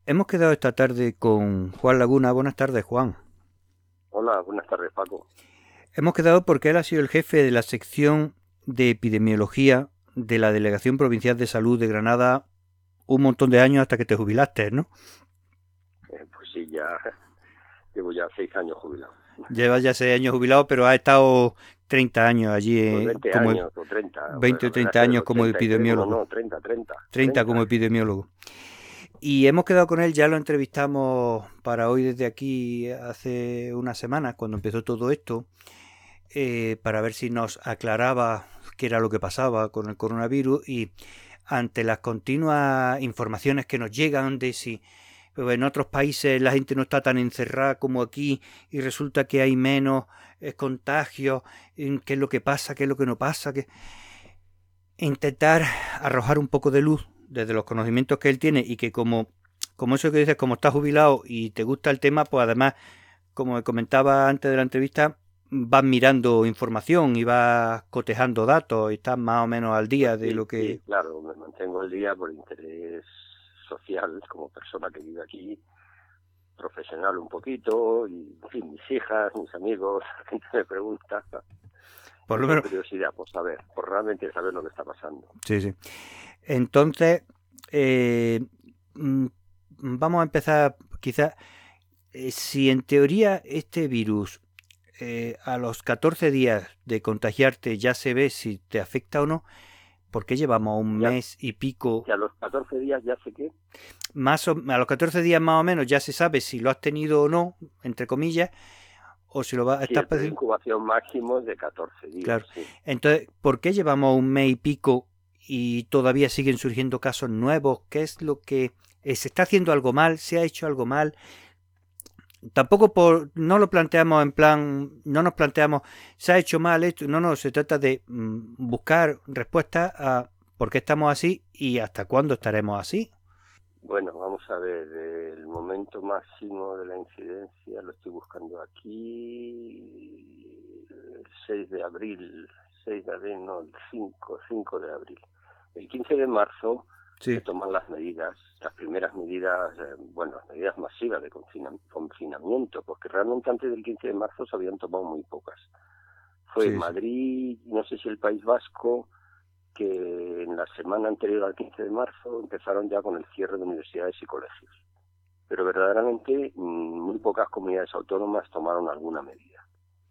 Hemos quedado esta tarde con Juan Laguna. Buenas tardes, Juan. Hola, buenas tardes, Paco. Hemos quedado porque él ha sido el jefe de la sección de epidemiología de la Delegación Provincial de Salud de Granada un montón de años hasta que te jubilaste, ¿no? Pues sí, ya llevo ya 6 años jubilado. Llevas ya 6 años jubilado, pero has estado 30 años allí Pues 20 como años o 30, pues 20 o la verdad 30 es que del años como 83, no, epidemiólogo. no, 30, 30, 30 30. como epidemiólogo. Y hemos quedado con él, ya lo entrevistamos para hoy desde aquí hace una semana, cuando empezó todo esto, para ver si nos aclaraba qué era lo que pasaba con el coronavirus y ante las continuas informaciones que nos llegan de si pues, en otros países la gente no está tan encerrada como aquí y resulta que hay menos contagios, qué es lo que pasa, qué es lo que no pasa, que intentar arrojar un poco de luz desde los conocimientos que él tiene y que como eso que dices, como estás jubilado y te gusta el tema, pues además, como me comentaba antes de la entrevista, vas mirando información y vas cotejando datos y estás más o menos al Pues día de sí, lo que... sí, claro, me mantengo al día por interés social, como persona que vive aquí, profesional un poquito, y en fin, mis hijas, mis amigos, la gente me pregunta, Por y lo por menos... curiosidad, por saber, por realmente saber lo que está pasando. Sí, sí. Entonces, eh, mm, vamos a empezar quizás... si en teoría este virus a los 14 días de contagiarte ya se ve si te afecta o no, ¿por qué llevamos un Ya, mes y pico? que a los 14 días ya sé que, A los 14 días más o menos ya se sabe si lo has tenido o no, entre comillas, o si lo vas a sí, estar el periodo de padeciendo. incubación máximo es de 14 días, Claro. sí. Entonces, ¿por qué llevamos un mes y pico y todavía siguen surgiendo casos nuevos? ¿Qué es lo que se está haciendo algo mal? ¿Se ha hecho algo mal? Tampoco no lo planteamos en plan, no nos planteamos, se ha hecho mal esto, no, se trata de buscar respuestas a por qué estamos así y hasta cuándo estaremos así. Bueno, vamos a ver, el momento máximo de la incidencia lo estoy buscando aquí, el 6 de abril, 6 de abril, no, el 5 de abril. El 15 de marzo se Sí, toman las medidas, las primeras medidas, bueno, las medidas masivas de confinamiento, porque realmente antes del 15 de marzo se habían tomado muy pocas. Fue sí, sí, Madrid, no sé si el País Vasco, que en la semana anterior al 15 de marzo empezaron ya con el cierre de universidades y colegios. Pero verdaderamente muy pocas comunidades autónomas tomaron alguna medida.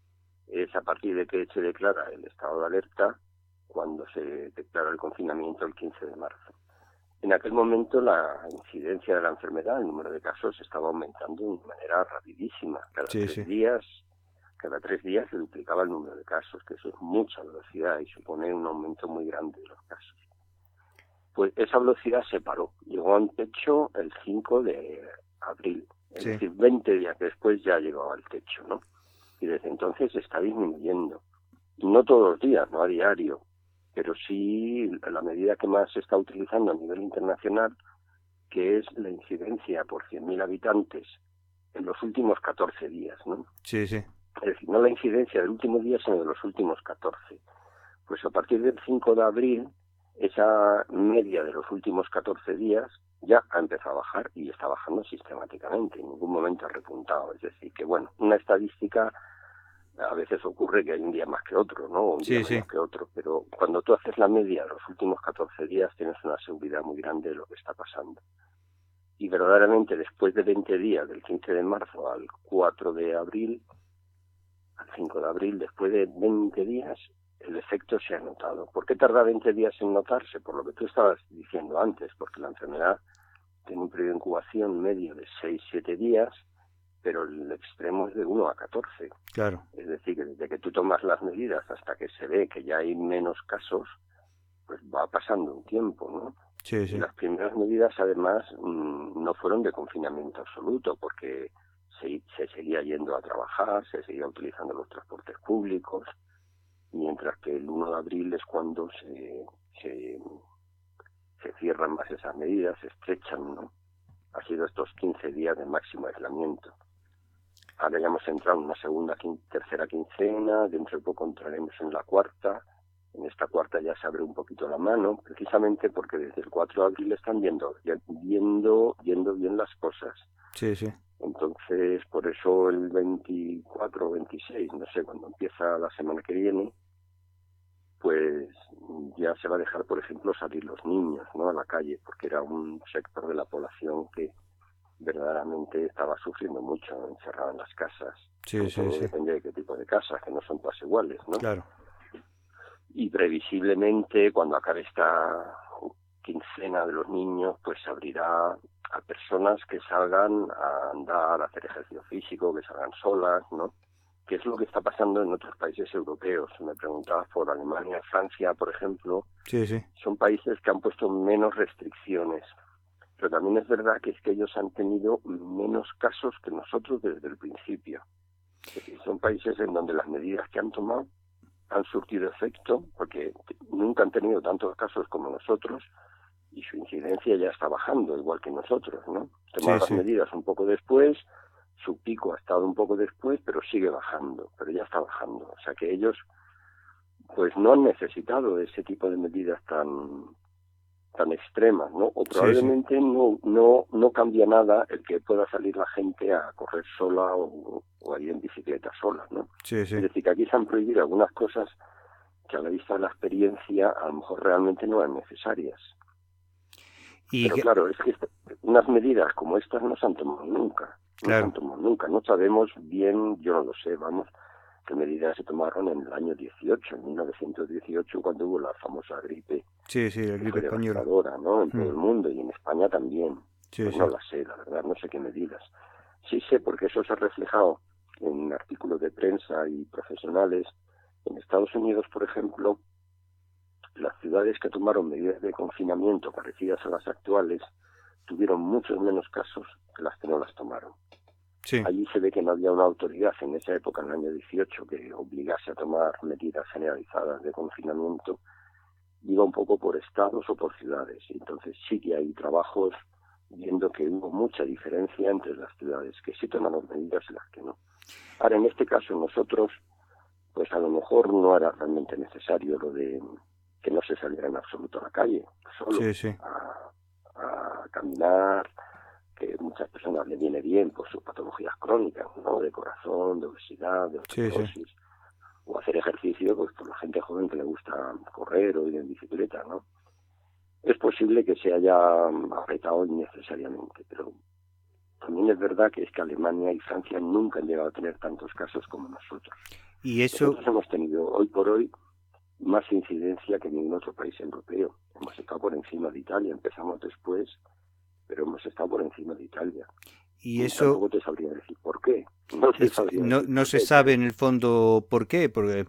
Es a partir de que se declara el estado de alerta cuando se declara el confinamiento el 15 de marzo. En aquel momento la incidencia de la enfermedad, el número de casos, estaba aumentando de manera rapidísima. Cada sí, tres sí, días cada 3 días se duplicaba el número de casos, que eso es mucha velocidad y supone un aumento muy grande de los casos. Pues esa velocidad se paró, llegó a un techo el 5 de abril, es sí, decir, 20 días después ya llegó al techo, ¿no? Y desde entonces está disminuyendo. No todos los días, no a diario, pero sí la medida que más se está utilizando a nivel internacional, que es la incidencia por 100.000 habitantes en los últimos 14 días, ¿no? sí, sí, Es decir, no la incidencia del último día, sino de los últimos 14. Pues a partir del 5 de abril, esa media de los últimos 14 días ya ha empezado a bajar y está bajando sistemáticamente, en ningún momento ha repuntado. Es decir, que bueno, una estadística a veces ocurre que hay un día más que otro, ¿no? O un día sí, sí, menos que otro, pero cuando tú haces la media de los últimos 14 días tienes una seguridad muy grande de lo que está pasando. Y verdaderamente después de 20 días, del 15 de marzo al 4 de abril, al 5 de abril, después de 20 días, el efecto se ha notado. ¿Por qué tarda 20 días en notarse? Por lo que tú estabas diciendo antes, porque la enfermedad tiene un periodo de incubación medio de 6-7 días, pero el extremo es de 1 a 14. claro, Es decir, que desde que tú tomas las medidas hasta que se ve que ya hay menos casos, pues va pasando un tiempo, ¿no? sí, Y sí, las primeras medidas, además, no fueron de confinamiento absoluto, porque se seguía yendo a trabajar, se seguía utilizando los transportes públicos, mientras que el 1 de abril es cuando se, se cierran más esas medidas, se estrechan, ¿no? Ha sido estos 15 días de máximo aislamiento. Ahora ya hemos entrado en una segunda, tercera quincena, dentro de poco entraremos en la cuarta, En esta cuarta ya se abre un poquito la mano, precisamente porque desde el 4 de abril están viendo bien las cosas. Sí, sí. Entonces, por eso el 24 o 26, no sé, cuando empieza la semana que viene, pues ya se va a dejar, por ejemplo, salir los niños, ¿no?, a la calle, porque era un sector de la población que verdaderamente estaba sufriendo mucho encerrado en las casas. Sí, sí, Todo sí. depende de qué tipo de casas, que no son todas iguales, ¿no? Claro. Y previsiblemente, cuando acabe esta quincena de los niños, pues se abrirá a personas que salgan a andar, a hacer ejercicio físico, que salgan solas, ¿no? ¿Qué es lo que está pasando en otros países europeos? Me preguntabas por Alemania, Francia, por ejemplo. Sí, sí. Son países que han puesto menos restricciones, pero también es verdad que es que ellos han tenido menos casos que nosotros desde el principio. Es decir, son países en donde las medidas que han tomado han surtido efecto, porque nunca han tenido tantos casos como nosotros, y su incidencia ya está bajando, igual que nosotros, ¿no? Tomaron las medidas un poco después, su pico ha estado un poco después, pero sigue bajando, pero ya está bajando. O sea que ellos, pues no han necesitado ese tipo de medidas tan extremas, ¿no? O probablemente no cambia nada el que pueda salir la gente a correr sola o a ir en bicicleta sola, ¿no? Sí, sí. Es decir, que aquí se han prohibido algunas cosas que a la vista de la experiencia a lo mejor realmente no eran necesarias. Pero claro, es que unas medidas como estas no se han tomado nunca. No se han tomado nunca. No sabemos bien, yo no lo sé, vamos, qué medidas se tomaron en el año 18, en 1918, cuando hubo la famosa gripe. Sí, sí, la gripe española, ¿no? En todo el mundo y en España también. Sí, pues sí. no la sé, la verdad, no sé qué medidas. Sí sé, porque eso se ha reflejado en artículos de prensa y profesionales. En Estados Unidos, por ejemplo, las ciudades que tomaron medidas de confinamiento parecidas a las actuales tuvieron muchos menos casos que las que no las tomaron. Sí. Allí se ve que no había una autoridad en esa época, en el año 18, que obligase a tomar medidas generalizadas de confinamiento. Iba un poco por estados o por ciudades. Entonces sí que hay trabajos viendo que hubo mucha diferencia entre las ciudades que sí tomaron medidas y las que no. Ahora, en este caso nosotros, pues a lo mejor no era realmente necesario lo de que no se saliera en absoluto a la calle, solo a caminar, que a muchas personas le viene bien por sus patologías crónicas, ¿no?, de corazón, de obesidad, de osteoporosis, o hacer ejercicio, pues por la gente joven que le gusta correr o ir en bicicleta, ¿no? Es posible que se haya apretado innecesariamente, pero también es verdad que es que Alemania y Francia nunca han llegado a tener tantos casos como nosotros. Y eso... Nosotros hemos tenido hoy por hoy más incidencia que ningún otro país europeo. Hemos estado por encima de Italia, empezamos después, pero hemos estado por encima de Italia. Y eso... Tampoco te sabría decir por qué. No se sabe en el fondo por qué, porque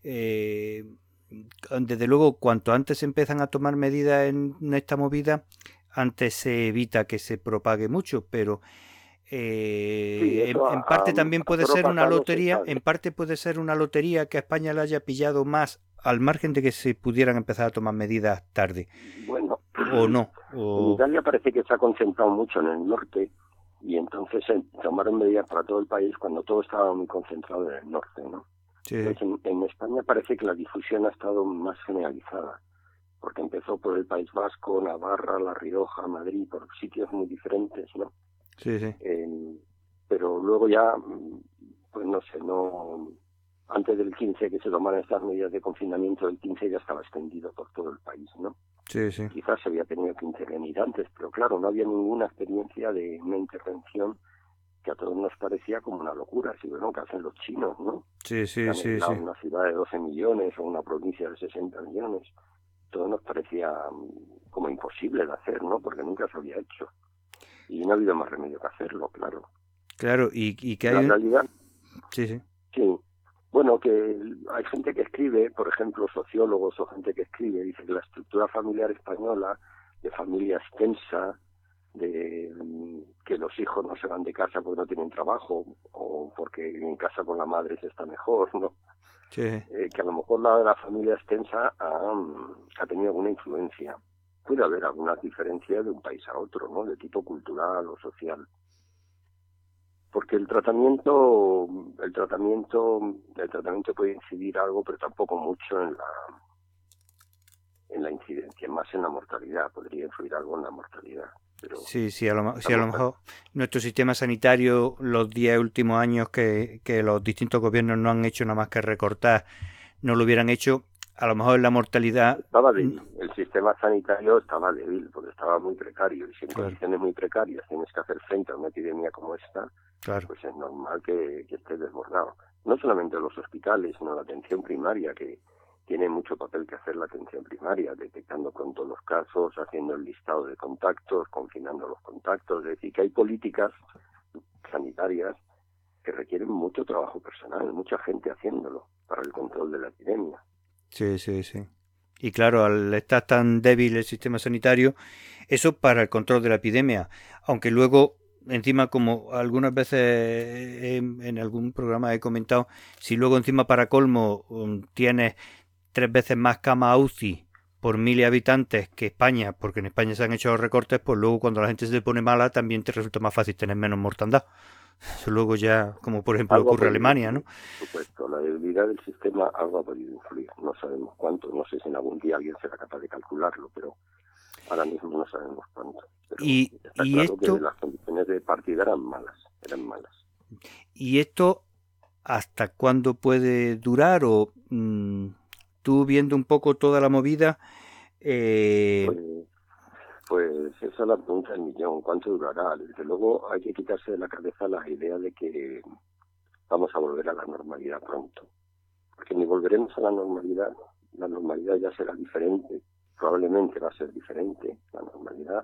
desde luego cuanto antes empiezan a tomar medidas en esta movida, antes se evita que se propague mucho, pero en parte también puede ser una lotería, en parte puede ser una lotería que a España le haya pillado más al margen de que se pudieran empezar a tomar medidas tarde. Bueno, o no. En Italia parece que se ha concentrado mucho en el norte y entonces tomaron medidas para todo el país cuando todo estaba muy concentrado en el norte, ¿no? Sí. Entonces, en España parece que la difusión ha estado más generalizada, porque empezó por el País Vasco, Navarra, La Rioja, Madrid, por sitios muy diferentes, ¿no? Sí, sí. Pero luego ya, pues no sé, antes del 15 que se tomaran estas medidas de confinamiento, el 15 ya estaba extendido por todo el país, ¿no? Sí, sí. Quizás se había tenido que intervenir antes, pero claro, no había ninguna experiencia de una intervención que a todos nos parecía como una locura, si bueno, que hacen los chinos, ¿no? Sí, sí, que han sí, aislado sí. una ciudad de 12 millones o una provincia de 60 millones. Todo nos parecía como imposible de hacer, ¿no? Porque nunca se había hecho. Y no ha habido más remedio que hacerlo, claro. Claro, y que hay... La realidad... Sí, sí. Sí. Bueno, que hay gente que escribe, por ejemplo, sociólogos o gente que escribe, dice que la estructura familiar española, de familia extensa, de que los hijos no se van de casa porque no tienen trabajo o porque en casa con la madre se está mejor, ¿no? Sí. Que a lo mejor la familia extensa ha tenido alguna influencia. Puede haber algunas diferencias de un país a otro, ¿no? De tipo cultural o social. Porque el tratamiento puede incidir algo, pero tampoco mucho en la incidencia, más en la mortalidad. Podría influir algo en la mortalidad. Pero sí, a lo mejor nuestro sistema sanitario, los 10 últimos años que los distintos gobiernos no han hecho nada más que recortar, no lo hubieran hecho, a lo mejor la mortalidad... Estaba débil, el sistema sanitario estaba débil, porque estaba muy precario, y si en condiciones muy precarias tienes que hacer frente a una epidemia como esta, pues es normal que esté desbordado. No solamente los hospitales, sino la atención primaria, que tiene mucho papel que hacer la atención primaria, detectando pronto los casos, haciendo el listado de contactos, confinando los contactos. Es decir, que hay políticas sanitarias que requieren mucho trabajo personal, mucha gente haciéndolo para el control de la epidemia. Sí. Y claro, al estar tan débil el sistema sanitario, eso para el control de la epidemia, aunque luego, encima, como algunas veces en algún programa he comentado, si luego encima para colmo tienes 3 veces más camas UCI por 1000 habitantes que España, porque en España se han hecho los recortes, pues luego cuando la gente se pone mala también te resulta más fácil tener menos mortandad. Eso luego ya, como por ejemplo ocurre en Alemania, ¿no? Por supuesto, la debilidad del sistema algo ha podido influir. No sabemos cuánto, no sé si en algún día alguien será capaz de calcularlo, pero ahora mismo no sabemos cuánto. Pero está claro esto, que las condiciones de partida eran malas. ¿Y esto hasta cuándo puede durar? O tú viendo un poco toda la movida... Pues esa es la pregunta del millón. ¿Cuánto durará? Desde luego hay que quitarse de la cabeza la idea de que vamos a volver a la normalidad pronto. Porque ni volveremos a la normalidad ya será diferente, probablemente va a ser diferente la normalidad,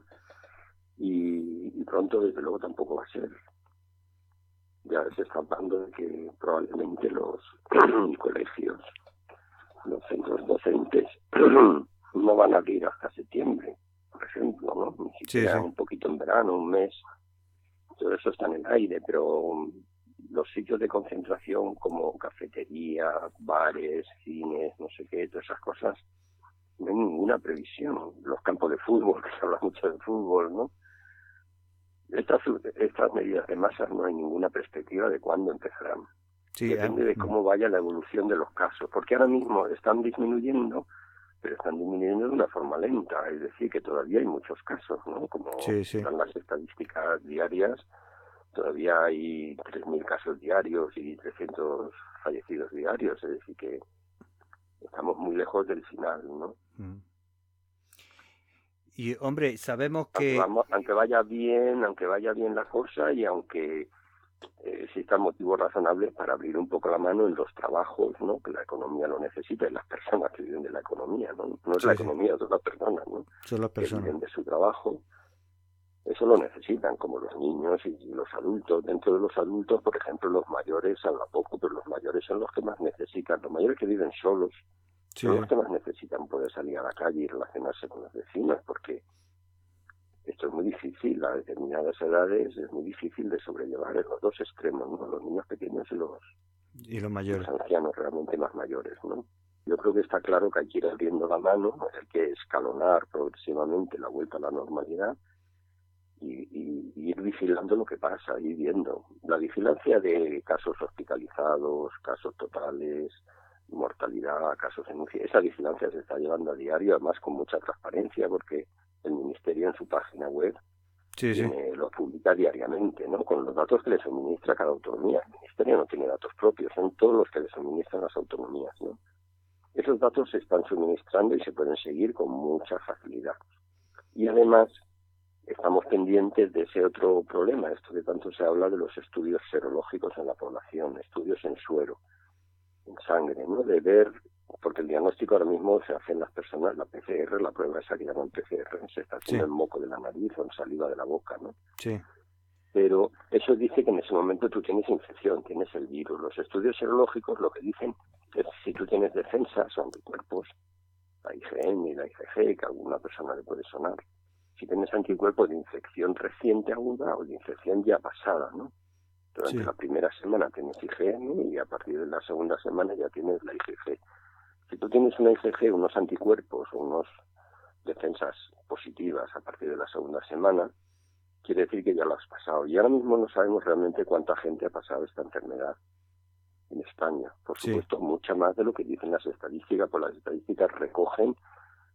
y pronto desde luego tampoco va a ser. Ya se está hablando de que probablemente los colegios, los centros docentes no van a abrir hasta septiembre, por ejemplo, ¿no? Ni siquiera un poquito en verano, un mes. Todo eso está en el aire, pero los sitios de concentración como cafeterías, bares, cines, no sé qué, todas esas cosas, no hay ninguna previsión. Los campos de fútbol, que se habla mucho de fútbol, ¿no? Estas medidas de masas no hay ninguna perspectiva de cuándo empezarán. Depende de cómo vaya la evolución de los casos, porque ahora mismo están disminuyendo, pero están disminuyendo de una forma lenta, es decir, que todavía hay muchos casos, ¿no? Como están las estadísticas diarias, todavía hay 3.000 casos diarios y 300 fallecidos diarios, es decir, que estamos muy lejos del final, ¿no? Y, hombre, sabemos que... Aunque vaya bien la cosa, y aunque existan motivos razonables para abrir un poco la mano en los trabajos, ¿no? Que la economía lo necesita, y las personas que viven de la economía, ¿no? No es la economía, son las personas, ¿no? Son las personas. Que viven de su trabajo. Eso lo necesitan, como los niños y los adultos. Dentro de los adultos, por ejemplo, los mayores habla poco, pero los mayores son los que más necesitan. Los mayores que viven solos son los que más necesitan poder salir a la calle y relacionarse con los vecinos, porque esto es muy difícil, a determinadas edades es muy difícil de sobrellevar en los dos extremos, ¿no? Los niños pequeños y los mayores. Los ancianos realmente más mayores, ¿no? Yo creo que está claro que hay que ir abriendo la mano, hay que escalonar progresivamente la vuelta a la normalidad y ir vigilando lo que pasa, ir viendo. La vigilancia de casos hospitalizados, casos totales, mortalidad, casos en UCI, esa vigilancia se está llevando a diario, además con mucha transparencia, porque el Ministerio en su página web lo publica diariamente, ¿no? Con los datos que le suministra cada autonomía. El Ministerio no tiene datos propios, son todos los que le suministran las autonomías, ¿no? Esos datos se están suministrando y se pueden seguir con mucha facilidad. Y además estamos pendientes de ese otro problema, esto que tanto se habla de los estudios serológicos en la población, estudios en suero, en sangre, ¿no? De ver, porque el diagnóstico ahora mismo se hace en las personas, la PCR, la prueba esa que llaman PCR, se está haciendo en moco de la nariz o en saliva de la boca, ¿no? Sí. Pero eso dice que en ese momento tú tienes infección, tienes el virus. Los estudios serológicos lo que dicen es si tú tienes defensas o anticuerpos, la IgM y la IgG, que a alguna persona le puede sonar. Si tienes anticuerpos de infección reciente aguda o de infección ya pasada, ¿no? Durante la primera semana tienes IgM y a partir de la segunda semana ya tienes la IgG. Si tú tienes una IgG, unos anticuerpos o unas defensas positivas a partir de la segunda semana, quiere decir que ya lo has pasado. Y ahora mismo no sabemos realmente cuánta gente ha pasado esta enfermedad en España. Por supuesto, mucha más de lo que dicen las estadísticas, pues las estadísticas recogen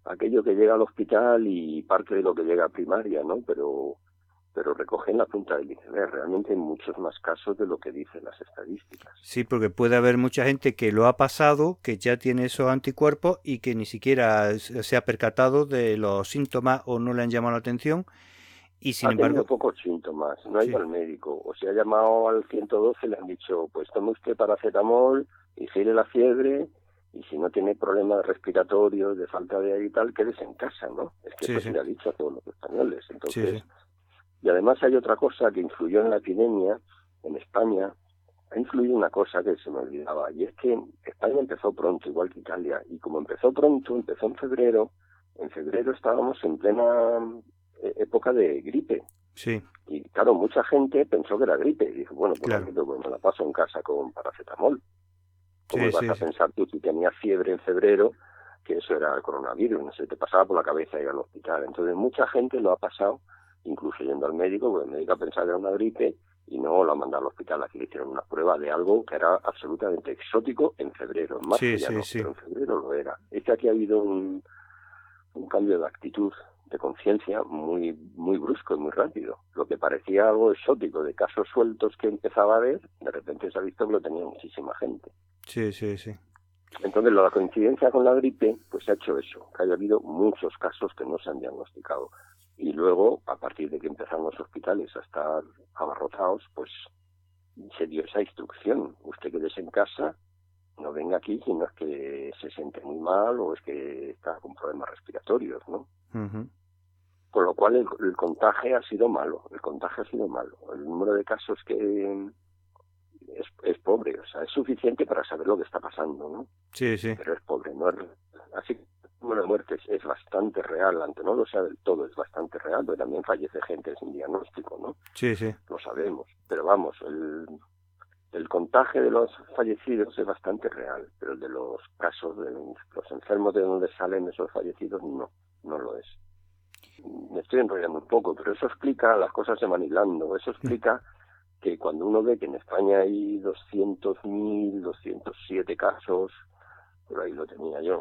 aquello que llega al hospital y parte de lo que llega a primaria, ¿no? Pero recogen la punta del iceberg. Realmente hay muchos más casos de lo que dicen las estadísticas. Sí, porque puede haber mucha gente que lo ha pasado, que ya tiene esos anticuerpos y que ni siquiera se ha percatado de los síntomas o no le han llamado la atención y sin Ha tenido embargo... pocos síntomas, no ha ido Sí, al médico, o se ha llamado al 112 y le han dicho, pues tome usted paracetamol y gire la fiebre, y si no tiene problemas respiratorios, de falta de aire y tal, quédese en casa, ¿no? Es que sí, eso se sí, le ha dicho a todos los españoles. sí, Entonces, sí, y además hay otra cosa que influyó en la epidemia en España, ha influido una cosa que se me olvidaba, y es que España empezó pronto, igual que Italia, y como empezó pronto, empezó en febrero estábamos en plena época de gripe, sí, y claro, mucha gente pensó que era gripe, y dijo, bueno, pues la claro, gripe, pues me la paso en casa con paracetamol. ¿Cómo sí, ibas sí, a sí, pensar tú si tenías fiebre en febrero que eso era el coronavirus? No sé, te pasaba por la cabeza ir al hospital. Entonces mucha gente lo ha pasado, incluso yendo al médico, porque el médico ha pensado que era una gripe y no lo ha mandado al hospital. Aquí le hicieron una prueba de algo que era absolutamente exótico en febrero. En marzo sí, ya sí, no, sí, pero en febrero lo era. Es que aquí ha habido un cambio de actitud, de conciencia muy muy brusco y muy rápido. Lo que parecía algo exótico de casos sueltos que empezaba a ver, de repente se ha visto que lo tenía muchísima gente. sí, sí, sí, Entonces, la coincidencia con la gripe, pues ha hecho eso, que haya habido muchos casos que no se han diagnosticado. Y luego, a partir de que empezaron los hospitales a estar abarrotados, pues se dio esa instrucción. Usted quédese en casa, no venga aquí si no es que se siente muy mal o es que está con problemas respiratorios, ¿no? ujú, Con lo cual el contagio ha sido malo, el contagio ha sido malo. El número de casos que es pobre, o sea, es suficiente para saber lo que está pasando, ¿no? sí, sí, Pero es pobre, no es... Así que el número de muertes es bastante real, aunque no lo sea del todo, es bastante real, pero también fallece gente sin diagnóstico, ¿no? sí, sí, Lo sabemos, pero vamos, el contagio de los fallecidos es bastante real, pero el de los casos de los enfermos de donde salen esos fallecidos no lo es. Me estoy enrollando un poco, pero eso explica, las cosas se van hilando, eso sí, explica que cuando uno ve que en España hay 200.000, 207 casos, por ahí lo tenía yo,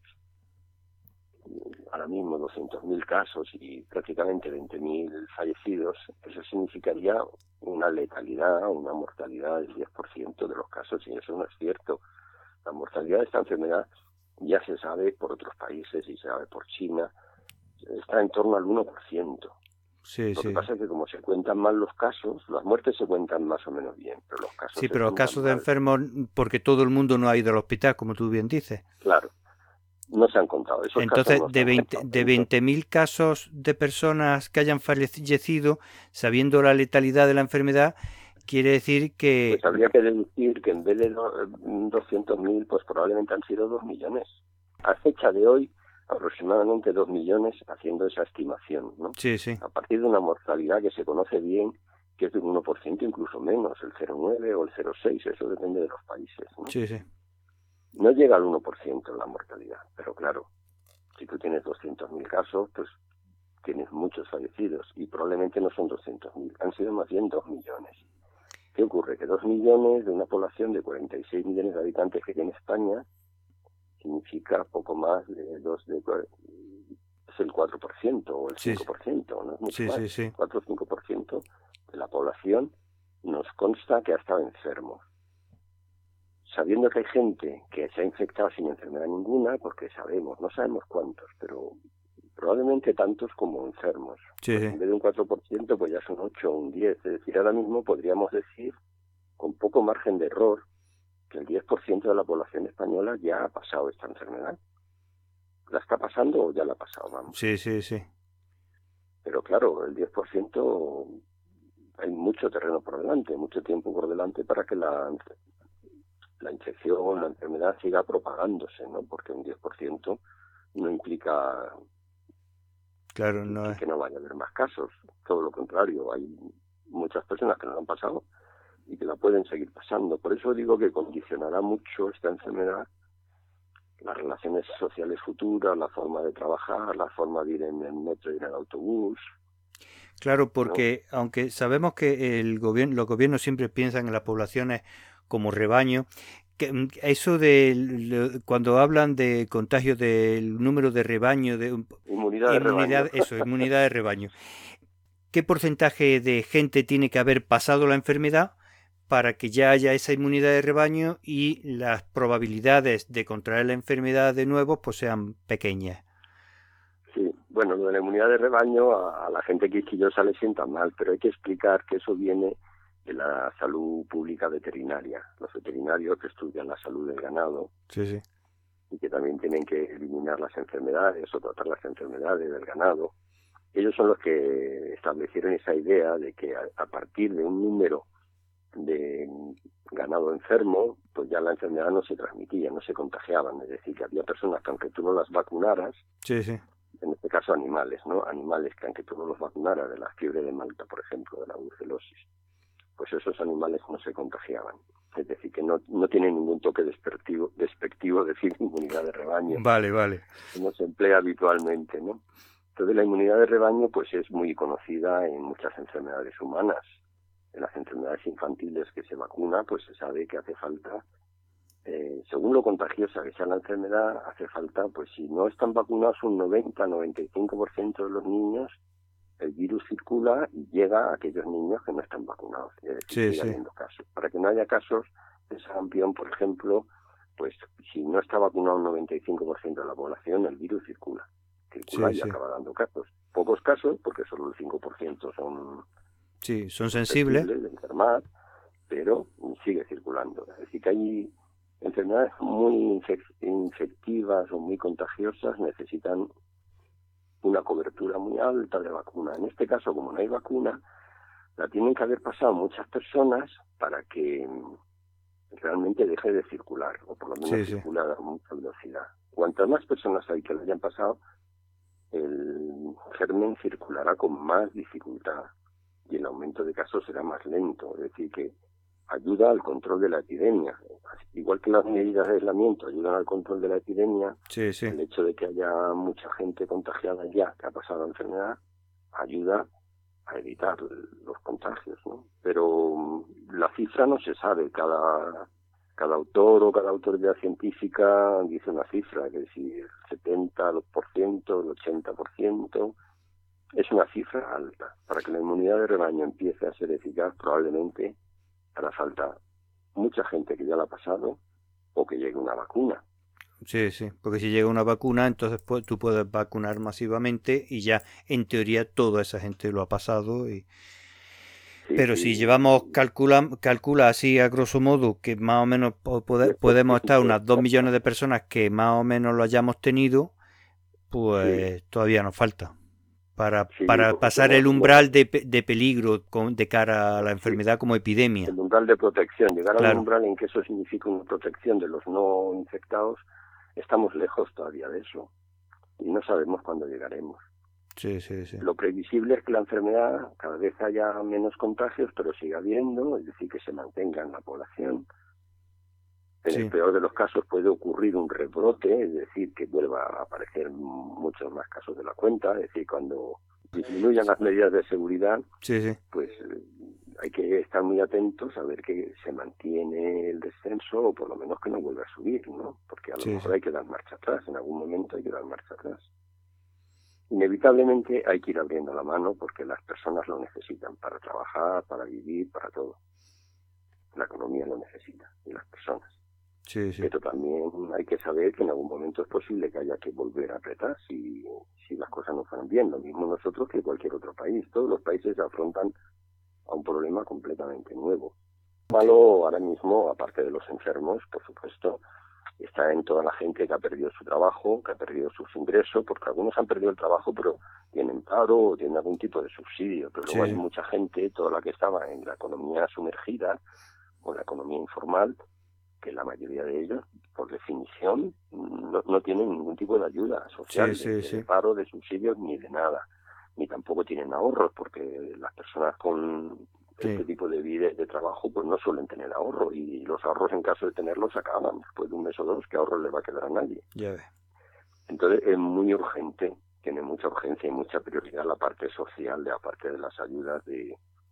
ahora mismo 200.000 casos y prácticamente 20.000 fallecidos, eso significaría una letalidad, una mortalidad del 10% de los casos, y eso no es cierto. La mortalidad de esta enfermedad ya se sabe por otros países y se sabe por China, está en torno al 1%. sí, Lo que sí. pasa es que como se cuentan mal los casos, las muertes se cuentan más o menos bien, pero los casos Sí, se pero los cuentan casos de mal. enfermos, porque todo el mundo no ha ido al hospital, como tú bien dices. Claro, no se han contado, esos casos Entonces, no se han contado. de 20.000 casos de personas que hayan fallecido, sabiendo la letalidad de la enfermedad, quiere decir que... Pues habría que deducir que en vez de 200.000, pues probablemente han sido 2 millones. A fecha de hoy, aproximadamente 2 millones haciendo esa estimación, ¿no? Sí, sí, A partir de una mortalidad que se conoce bien, que es de un 1%, incluso menos, el 0,9 o el 0,6, eso depende de los países, ¿no? sí, sí. No llega al 1% en la mortalidad, pero claro, si tú tienes 200.000 casos, pues tienes muchos fallecidos y probablemente no son 200.000, han sido más bien 2 millones. ¿Qué ocurre? Que 2 millones de una población de 46 millones de habitantes que tiene España significa poco más de es el 4% o el Sí, 5%, no es mucho sí, más. sí, sí. 4 o 5% de la población nos consta que ha estado enfermo. Sabiendo que hay gente que se ha infectado sin enfermedad ninguna, porque sabemos, no sabemos cuántos, pero probablemente tantos como enfermos. Sí, Pues sí. en vez de un 4%, pues ya son 8 o un 10. Es decir, ahora mismo podríamos decir, con poco margen de error, que el 10% de la población española ya ha pasado esta enfermedad. ¿La está pasando o ya la ha pasado? Vamos. Sí, sí, sí. Pero claro, el 10% hay mucho terreno por delante, mucho tiempo por delante para que la infección, la enfermedad siga propagándose, ¿no? Porque un 10% no implica Claro, no es... que no vaya a haber más casos. Todo lo contrario, hay muchas personas que no lo han pasado y que la pueden seguir pasando. Por eso digo que condicionará mucho esta enfermedad las relaciones sociales futuras, la forma de trabajar, la forma de ir en el metro y en el autobús. Claro, ¿No? porque aunque sabemos que los gobiernos siempre piensan en las poblaciones como rebaño, Eso de cuando hablan de contagios del número de rebaño, de Inmunidad de rebaño. eso, inmunidad de rebaño. ¿Qué porcentaje de gente tiene que haber pasado la enfermedad para que ya haya esa inmunidad de rebaño y las probabilidades de contraer la enfermedad de nuevo pues sean pequeñas? Sí, bueno, lo de la inmunidad de rebaño a la gente quisquillosa le sienta mal, pero hay que explicar que eso viene de la salud pública veterinaria. Los veterinarios que estudian la salud del ganado, Sí, sí. y que también tienen que eliminar las enfermedades o tratar las enfermedades del ganado, ellos son los que establecieron esa idea de que a partir de un número de ganado enfermo, pues ya la enfermedad no se transmitía, no se contagiaban. Es decir, que había personas que aunque tú no las vacunaras, Sí, sí. en este caso animales, ¿no? Animales que aunque tú no los vacunaras de la fiebre de Malta, por ejemplo, de la brucelosis, pues esos animales no se contagiaban. Es decir, que no tiene ningún toque despectivo decir inmunidad de rebaño, Vale, vale. como se emplea habitualmente, ¿no? Entonces la inmunidad de rebaño pues es muy conocida en muchas enfermedades humanas. En las enfermedades infantiles que se vacuna, pues se sabe que hace falta, según lo contagiosa que sea la enfermedad, hace falta, pues si no están vacunados un 90-95% de los niños, el virus circula y llega a aquellos niños que no están vacunados. Es decir, Sí, sigue sí. habiendo casos. Para que no haya casos de sarampión, por ejemplo, pues si no está vacunado un 95% de la población, el virus circula Sí, y sí. acaba dando casos. Pocos casos, porque solo el 5% son Sí, son sensibles. susceptibles de enfermar, pero sigue circulando. Es decir, que hay enfermedades muy infectivas o muy contagiosas, necesitan una cobertura muy alta de vacuna. En este caso, como no hay vacuna, la tienen que haber pasado muchas personas para que realmente deje de circular, o por lo menos Sí, sí. circular a mucha velocidad. Cuantas más personas hay que lo hayan pasado, el germen circulará con más dificultad y el aumento de casos será más lento. Es decir, que ayuda al control de la epidemia. Igual que las medidas de aislamiento ayudan al control de la epidemia, Sí, sí. el hecho de que haya mucha gente contagiada ya que ha pasado la enfermedad ayuda a evitar los contagios, ¿no? Pero la cifra no se sabe. Cada autor o cada autoridad científica dice una cifra, que si el 70%, el 80%, es una cifra alta. Para que la inmunidad de rebaño empiece a ser eficaz, probablemente hará falta mucha gente que ya la ha pasado o que llegue una vacuna. Sí, sí. Porque si llega una vacuna, entonces tú puedes vacunar masivamente y ya en teoría toda esa gente lo ha pasado. Sí, Pero si sí, llevamos, calcula así a grosso modo que más o menos es podemos estar poquito, unas 2 millones de personas que más o menos lo hayamos tenido, sí, pues todavía nos falta sí, para porque pasar el umbral de peligro de cara a la sí, enfermedad como epidemia. el umbral de protección, llegar a un Claro, umbral en que eso significa una protección de los no infectados, estamos lejos todavía de eso y no sabemos cuándo llegaremos. sí, sí, sí. Lo previsible es que la enfermedad cada vez haya menos contagios, pero siga habiendo, es decir, que se mantenga en la población. En el Sí, peor de los casos puede ocurrir un rebrote, es decir, que vuelva a aparecer muchos más casos de la cuenta, es decir, cuando disminuyan las medidas de seguridad, sí, sí, pues hay que estar muy atentos a ver que se mantiene el descenso o por lo menos que no vuelva a subir, ¿no? Porque a lo sí, sí. mejor hay que dar marcha atrás, en algún momento hay que dar marcha atrás. Inevitablemente hay que ir abriendo la mano porque las personas lo necesitan para trabajar, para vivir, para todo. La economía lo necesita y las personas. Sí, sí. Pero también hay que saber que en algún momento es posible que haya que volver a apretar si las cosas no fueran bien. Lo mismo nosotros que cualquier otro país. Todos los países afrontan a un problema completamente nuevo. Malo ahora mismo, aparte de los enfermos, por supuesto, está en toda la gente que ha perdido su trabajo, que ha perdido sus ingresos, porque algunos han perdido el trabajo pero tienen paro o tienen algún tipo de subsidio, pero luego Sí, hay sí. mucha gente, toda la que estaba en la economía sumergida o en la economía informal, que la mayoría de ellos, por definición, no tienen ningún tipo de ayuda Sí, social, sí, de sí. paro, de subsidios, ni de nada. Ni tampoco tienen ahorros, porque las personas con Sí, este tipo de vida de trabajo pues no suelen tener ahorro, y los ahorros, en caso de tenerlos, acaban después de un mes o dos. ¿Qué ahorro le va a quedar a nadie? ya ves. Entonces es muy urgente, tiene mucha urgencia y mucha prioridad la parte social, de la parte de las ayudas de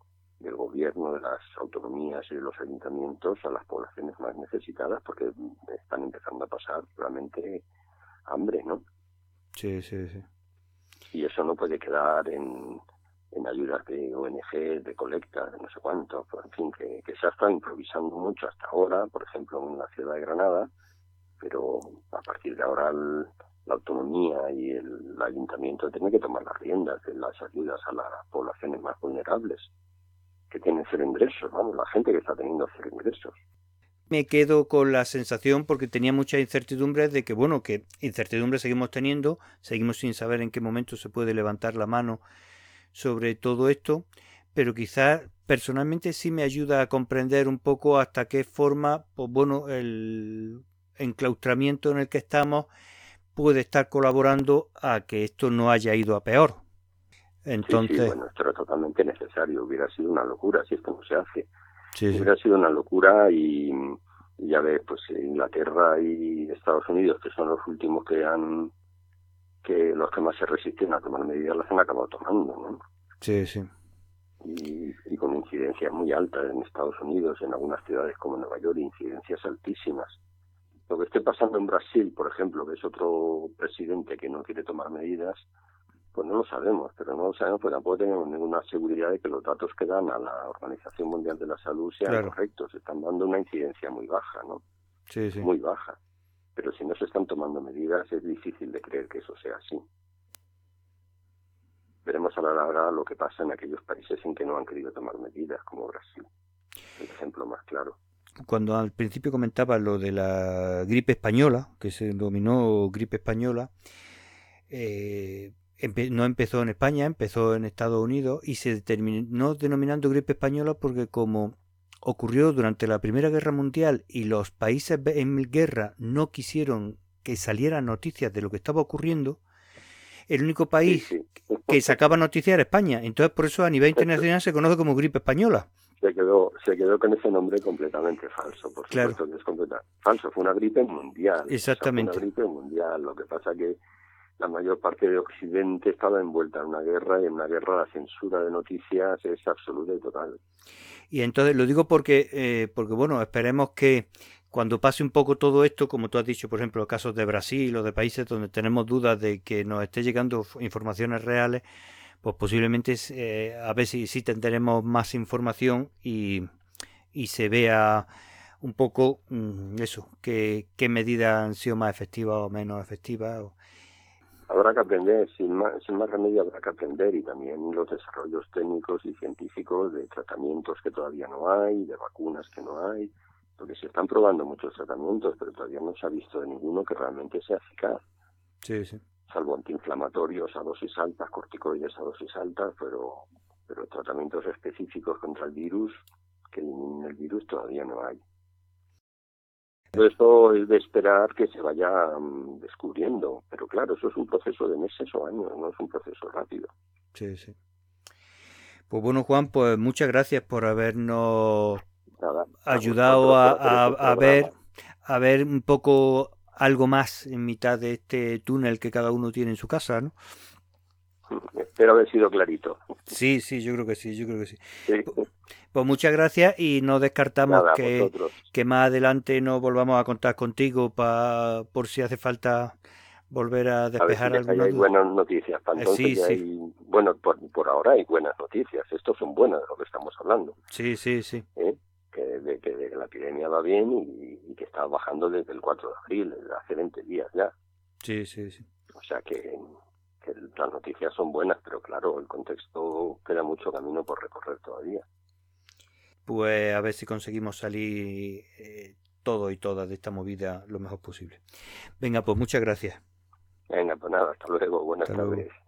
del gobierno, de las autonomías y de los ayuntamientos a las poblaciones más necesitadas, porque están empezando a pasar realmente hambre, ¿no? Sí, sí, sí. Y eso no puede quedar en ayudas de ONG, de colecta, de no sé cuánto, pues, en fin, que se ha estado improvisando mucho hasta ahora, por ejemplo, en la ciudad de Granada, pero a partir de ahora la autonomía y el ayuntamiento tienen que tomar las riendas de las ayudas a las poblaciones más vulnerables, que tienen cero ingresos, vamos, la gente que está teniendo cero ingresos. Me quedo con la sensación, porque tenía muchas incertidumbres, de que, bueno, que incertidumbres seguimos teniendo, seguimos sin saber en qué momento se puede levantar la mano sobre todo esto, pero quizás personalmente sí me ayuda a comprender un poco hasta qué forma, pues bueno, el enclaustramiento en el que estamos puede estar colaborando a que esto no haya ido a peor. Entonces, sí, bueno, esto era totalmente necesario, hubiera sido una locura si esto no se hace. sí. Hubiera sido una locura y ya ves, pues Inglaterra y Estados Unidos, que son los últimos que los que más se resisten a tomar medidas, las han acabado tomando, ¿no? Sí, sí. Y con incidencias muy altas en Estados Unidos, en algunas ciudades como Nueva York, incidencias altísimas. Lo que esté pasando en Brasil, por ejemplo, que es otro presidente que no quiere tomar medidas, pues no lo sabemos, pero no lo sabemos, pues tampoco tenemos ninguna seguridad de que los datos que dan a la Organización Mundial de la Salud sean correctos. Están dando una incidencia muy baja, ¿no? Sí, sí. Muy baja. Pero si no se están tomando medidas, es difícil de creer que eso sea así. Veremos a la larga lo que pasa en aquellos países en que no han querido tomar medidas, como Brasil, el ejemplo más claro. Cuando al principio comentaba lo de la gripe española, que se denominó gripe española, no empezó en España, empezó en Estados Unidos y se terminó denominando gripe española porque, como ocurrió durante la Primera Guerra Mundial y los países en guerra no quisieron que salieran noticias de lo que estaba ocurriendo, el único país que sacaba noticias era España. Entonces, por eso a nivel internacional se conoce como gripe española. Se quedó con ese nombre completamente falso, por supuesto que es completamente falso. Fue una gripe mundial. Exactamente. O sea, fue una gripe mundial. Lo que pasa que la mayor parte de Occidente estaba envuelta en una guerra, y en una guerra la censura de noticias es absoluta y total. Y entonces lo digo porque bueno, esperemos que cuando pase un poco todo esto, como tú has dicho, por ejemplo, casos de Brasil o de países donde tenemos dudas de que nos esté llegando informaciones reales, pues posiblemente a ver si tendremos más información y se vea un poco eso, qué medidas han sido más efectivas o menos efectivas. Habrá que aprender, sin más remedio habrá que aprender, y también los desarrollos técnicos y científicos de tratamientos que todavía no hay, de vacunas que no hay, porque se están probando muchos tratamientos, pero todavía no se ha visto de ninguno que realmente sea eficaz. Sí, sí. Salvo antiinflamatorios a dosis altas, corticoides a dosis altas, pero tratamientos específicos contra el virus, que eliminen el virus, todavía no hay. Todo esto es de esperar que se vaya descubriendo, pero claro, eso es un proceso de meses o años, no es un proceso rápido. Sí, sí. Pues bueno, Juan, pues muchas gracias por habernos ayudado a ver un poco algo más en mitad de este túnel que cada uno tiene en su casa, ¿no? Espero haber sido clarito. Sí, yo creo que sí. Sí. Pues muchas gracias, y no descartamos que más adelante nos volvamos a contar contigo por si hace falta volver a despejar alguna duda. Hay buenas noticias, para entonces sí. Bueno, por ahora hay buenas noticias, estos son buenas de lo que estamos hablando. Sí. Que la epidemia va bien y que está bajando desde el 4 de abril, desde hace 20 días ya. Sí. O sea que las noticias son buenas, pero claro, el contexto queda mucho camino por recorrer todavía. Pues a ver si conseguimos salir todo y todas de esta movida lo mejor posible. Venga, pues muchas gracias. Venga, pues nada, hasta luego, buenas tardes. Luego.